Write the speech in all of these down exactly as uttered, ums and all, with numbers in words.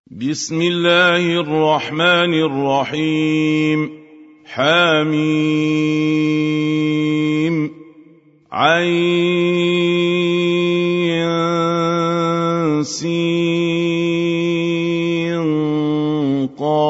بسم الله الرحمن الرحيم. حميم عين سين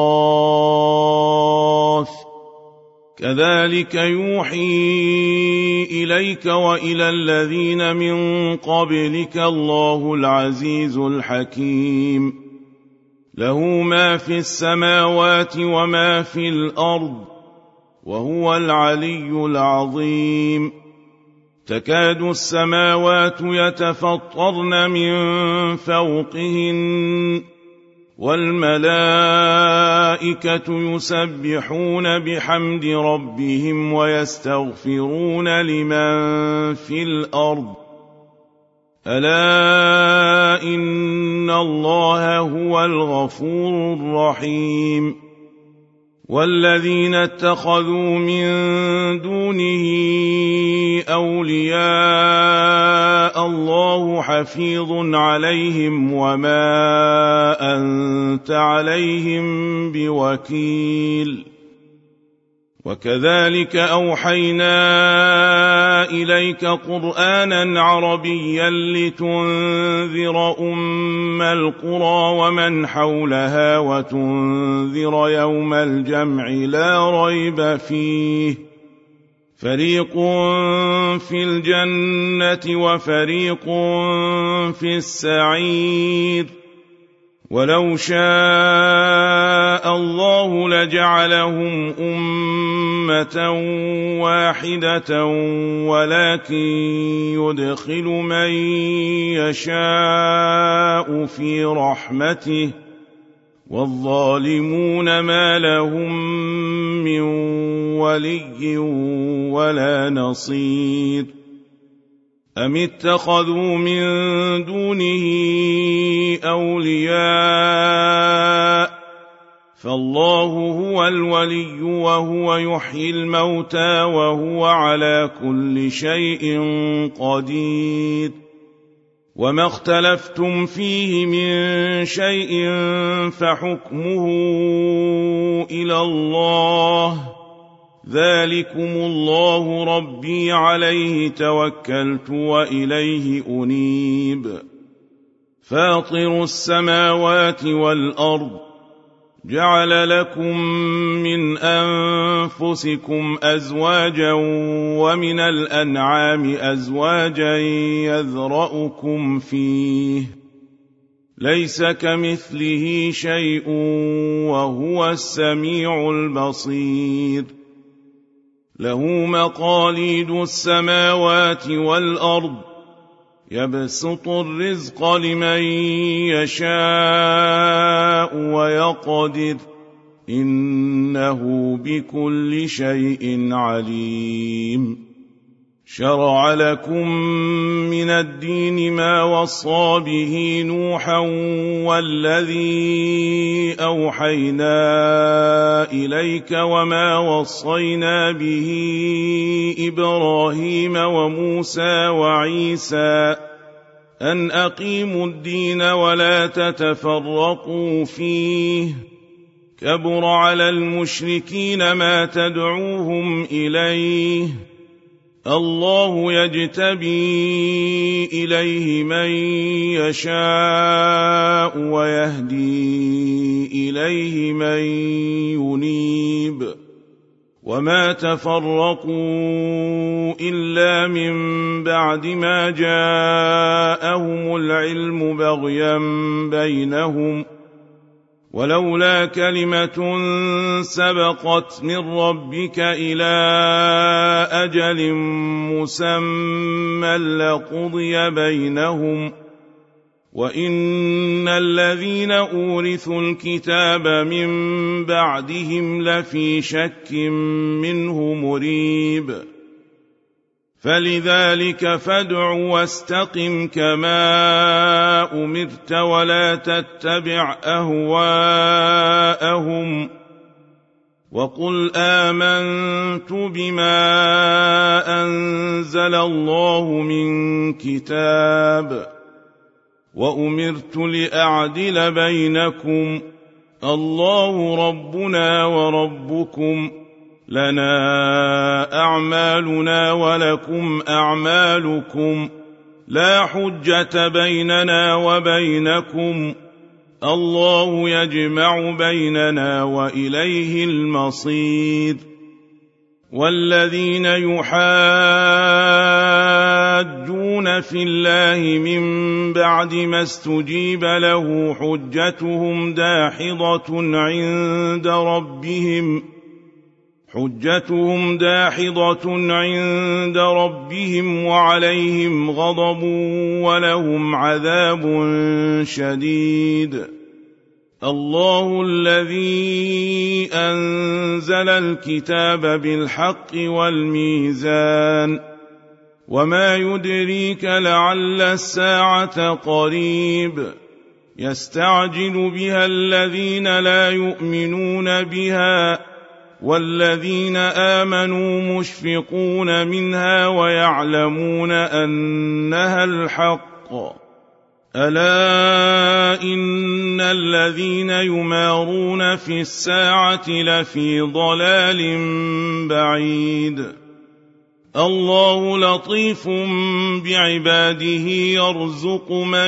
قاف كذلك يوحي إليك وإلى الذين من قبلك الله العزيز الحكيم. له ما في السماوات وما في الأرض وهو العلي العظيم. تكاد السماوات يتفطرن من فوقهن والملائكة يسبحون بحمد ربهم ويستغفرون لمن في الأرض ألا إن الله هو الغفور الرحيم. والذين اتخذوا من دونه أولياء الله حفيظ عليهم وما أنت عليهم بوكيل. وكذلك أوحينا إليك قرآنا عربيا لتنذر أم القرى ومن حولها وتنذر يوم الجمع لا ريب فيه فريق في الجنة وفريق في السعير. ولو شاء الله لجعلهم أمة واحدة ولكن يدخل من يشاء في رحمته والظالمون ما لهم من ولي ولا نصير. أم اتخذوا من دونه أولياء فالله هو الولي وهو يحيي الموتى وهو على كل شيء قدير. وما اختلفتم فيه من شيء فحكمه إلى الله ذلكم الله ربي عليه توكلت وإليه أنيب. فاطر السماوات والأرض جعل لكم من أنفسكم أزواجا ومن الأنعام أزواجا يذرأكم فيه ليس كمثله شيء وهو السميع البصير. له مقاليد السماوات والأرض يبسط الرزق لمن يشاء ويقدر إنه بكل شيء عليم. شرع لكم من الدين ما وصى به نوحا والذي أوحينا إليك وما وصينا به إبراهيم وموسى وعيسى أن أقيموا الدين ولا تتفرقوا فيه كبر على المشركين ما تدعوهم إليه الله يجتبي إليه من يشاء ويهدي إليه من ينيب. وما تفرقوا إلا من بعد ما جاءهم العلم بغيا بينهم ولولا كلمة سبقت من ربك إلى أجل مسمى لقضي بينهم وإن الذين أورثوا الكتاب من بعدهم لفي شك منه مريب. فلذلك فادع واستقم كما أمرت ولا تتبع أهواءهم وقل آمنت بما أنزل الله من كتاب وأمرت لأعدل بينكم الله ربنا وربكم لنا أعمالنا ولكم أعمالكم لا حجة بيننا وبينكم الله يجمع بيننا وإليه المصير. والذين يحاجون في الله من بعد ما استجيب له حجتهم داحضة عند ربهم حجتهم داحضة عند ربهم وعليهم غضب ولهم عذاب شديد. الله الذي أنزل الكتاب بالحق والميزان وما يدريك لعل الساعة قريب يستعجل بها الذين لا يؤمنون بها والذين آمنوا مشفقون منها ويعلمون أنها الحق. ألا إن الذين يمارون في الساعة لفي ضلال بعيد. الله لطيف بعباده يرزق من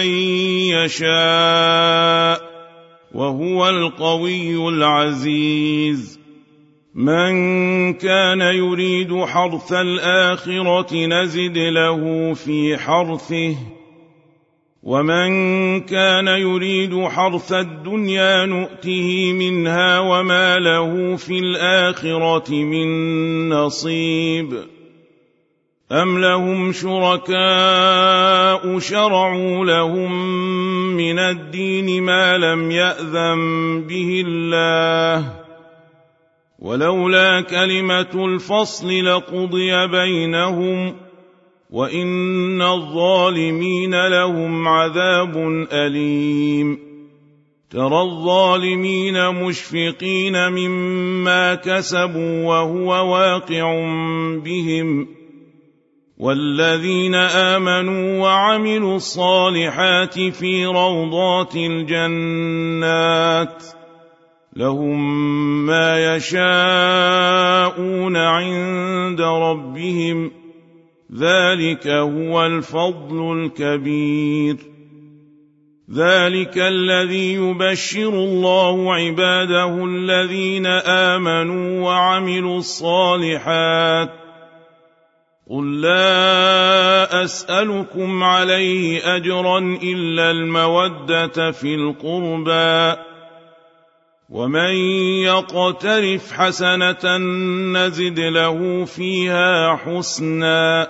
يشاء وهو القوي العزيز. من كان يريد حرث الآخرة نزد له في حرثه ومن كان يريد حرث الدنيا نؤته منها وما له في الآخرة من نصيب. أم لهم شركاء شرعوا لهم من الدين ما لم يأذن به الله ولولا كلمة الفصل لقضي بينهم وإن الظالمين لهم عذاب أليم. ترى الظالمين مشفقين مما كسبوا وهو واقع بهم والذين آمنوا وعملوا الصالحات في روضات الجنات لهم ما يشاءون عند ربهم ذلك هو الفضل الكبير. ذلك الذي يبشر الله عباده الذين آمنوا وعملوا الصالحات. قل لا أسألكم عليه أجرا إلا المودة في القربى ومن يقترف حسنة نزد له فيها حسنا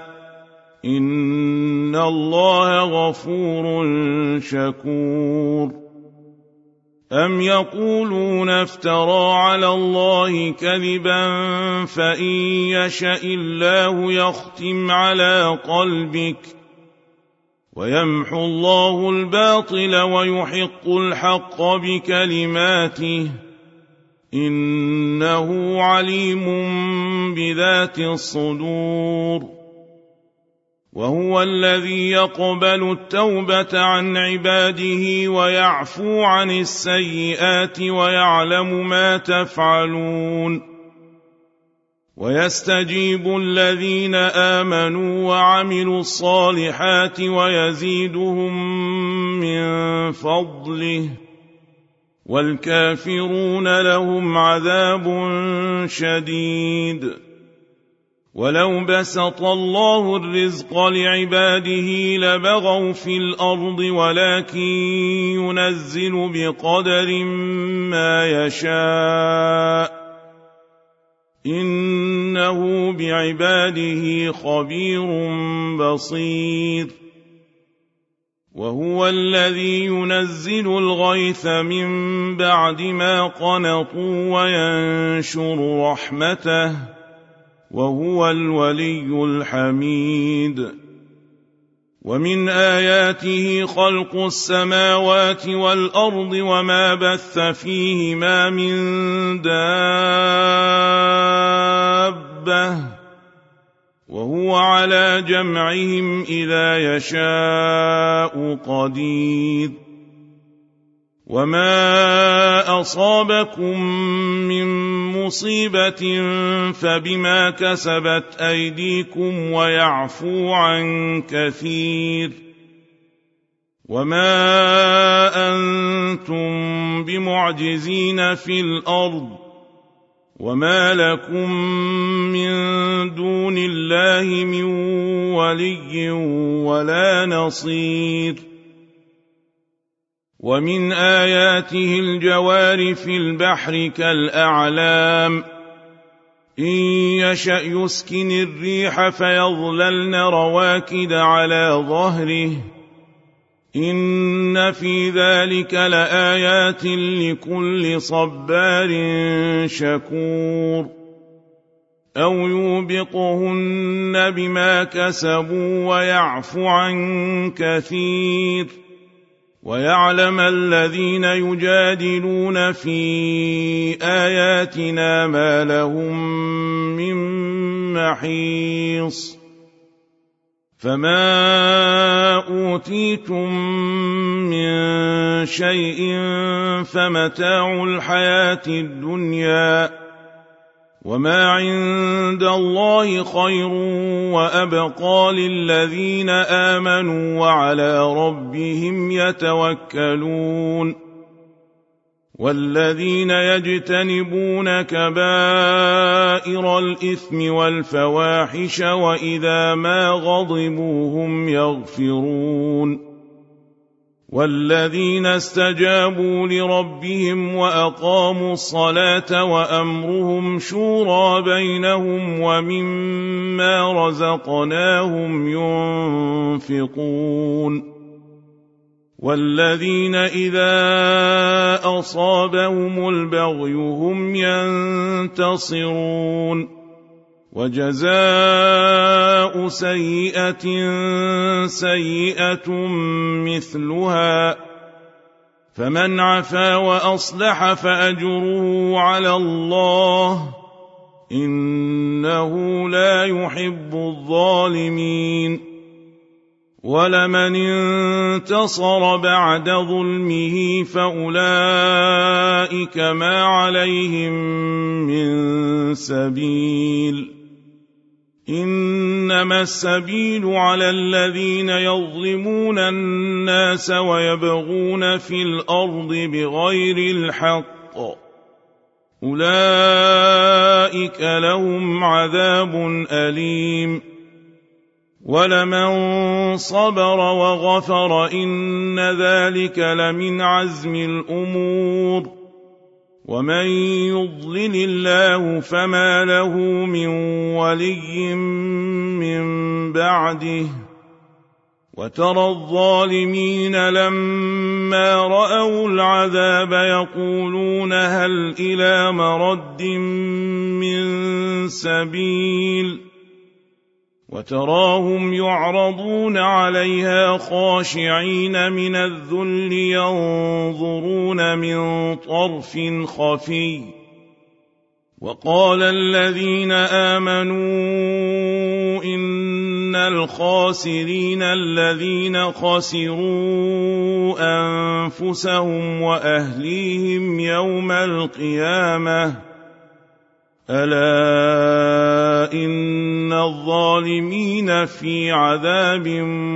إن الله غفور شكور. أم يقولون افترى على الله كذبا فإن يشأ الله يختم على قلبك ويمحو الله الباطل ويحق الحق بكلماته إنه عليم بذات الصدور. وهو الذي يقبل التوبة عن عباده ويعفو عن السيئات ويعلم ما تفعلون. ويستجيب الذين آمنوا وعملوا الصالحات ويزيدهم من فضله والكافرون لهم عذاب شديد. ولو بسط الله الرزق لعباده لبغوا في الأرض ولكن ينزل بقدر ما يشاء إنه بعباده خبير بصير. وهو الذي ينزل الغيث من بعد ما قنطوا وينشر رحمته وهو الولي الحميد. ومن آياته خلق السماوات والأرض وما بث فيهما من دابة وهو على جمعهم إذا يشاء قدير وما أصابكم من مصيبة فبما كسبت أيديكم ويعفو عن كثير وما أنتم بمعجزين في الأرض وما لكم من دون الله من ولي ولا نصير ومن آياته الجوار في البحر كالأعلام إن يشأ يسكن الريح فيظللن رواكد على ظهره إن في ذلك لآيات لكل صبار شكور أو يوبقهن بما كسبوا ويعفو عن كثير ويعلم الذين يجادلون في آياتنا ما لهم من محيص فما أوتيتم من شيء فمتاع الحياة الدنيا وما عند الله خير وأبقى للذين آمنوا وعلى ربهم يتوكلون والذين يجتنبون كبائر الإثم والفواحش وإذا ما غضبوا هم يغفرون والذين استجابوا لربهم وأقاموا الصلاة وأمرهم شورى بينهم ومما رزقناهم ينفقون والذين إذا أصابهم البغي هم ينتصرون وجزاء سيئة سيئة مثلها فمن عفا وأصلح فأجره على الله إنه لا يحب الظالمين ولمن انتصر بعد ظلمه فأولئك ما عليهم من سبيل إنما السبيل على الذين يظلمون الناس ويبغون في الأرض بغير الحق أولئك لهم عذاب أليم ولمن صبر وغفر إن ذلك لمن عزم الأمور ومن يضلل الله فما له من ولي من بعده وترى الظالمين لما رأوا العذاب يقولون هل إلى مرد من سبيل وتراهم يعرضون عليها خاشعين من الذل ينظرون من طرف خفي وقال الذين آمنوا إن الخاسرين الذين خسروا أنفسهم وأهليهم يوم القيامة ألا إن الظالمين في عذاب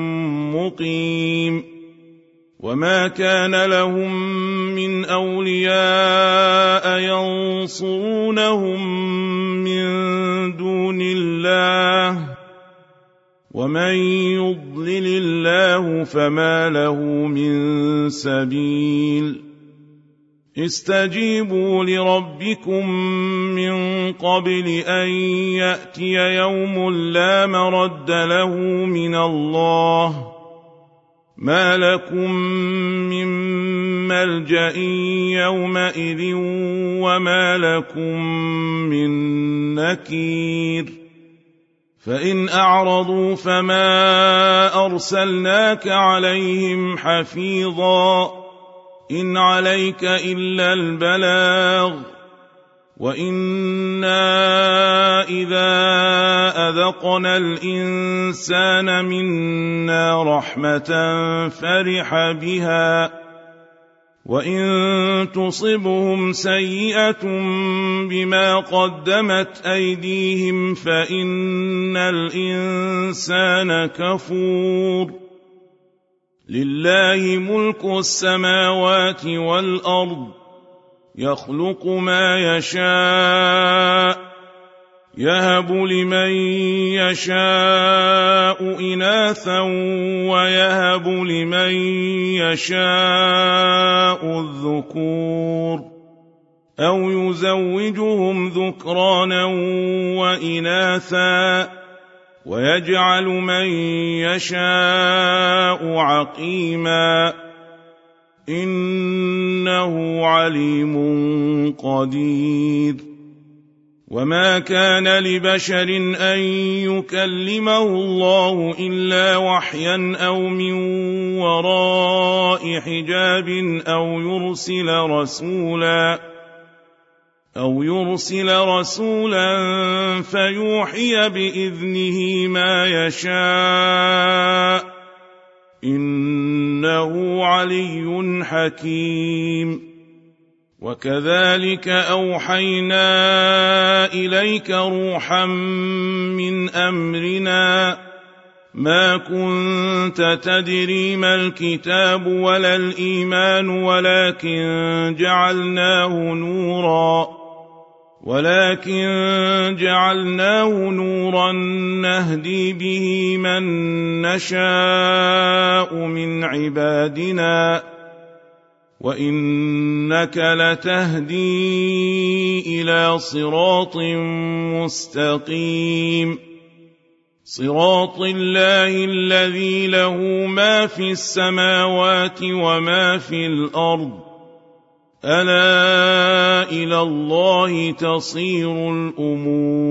مقيم وما كان لهم من أولياء ينصرونهم من دون الله ومن يضلل الله فما له من سبيل استجيبوا لربكم من قبل أن يأتي يوم لا مرد له من الله ما لكم من ملجأ يومئذ وما لكم من نكير فإن أعرضوا فما أرسلناك عليهم حفيظا إن عليك إلا البلاغ وإنا إذا أذقنا الإنسان منا رحمة فرح بها وإن تصبهم سيئة بما قدمت أيديهم فإن الإنسان كفور لله ملك السماوات والأرض يخلق ما يشاء يهب لمن يشاء إناثا ويهب لمن يشاء الذكور أو يزوجهم ذكرانا وإناثا ويجعل من يشاء عقيما إنه عليم قدير وما كان لبشر أن يكلمه الله إلا وحيا أو من وراء حجاب أو يرسل رسولا أو يرسل رسولا فيوحي بإذنه ما يشاء إنه علي حكيم وكذلك أوحينا إليك روحا من أمرنا ما كنت تدري ما الكتاب ولا الإيمان ولكن جعلناه نورا ولكن جعلناه نورا نهدي به من نشاء من عبادنا وإنك لتهدي إلى صراط مستقيم صراط الله الذي له ما في السماوات وما في الأرض ألا إلى الله تصير الأمور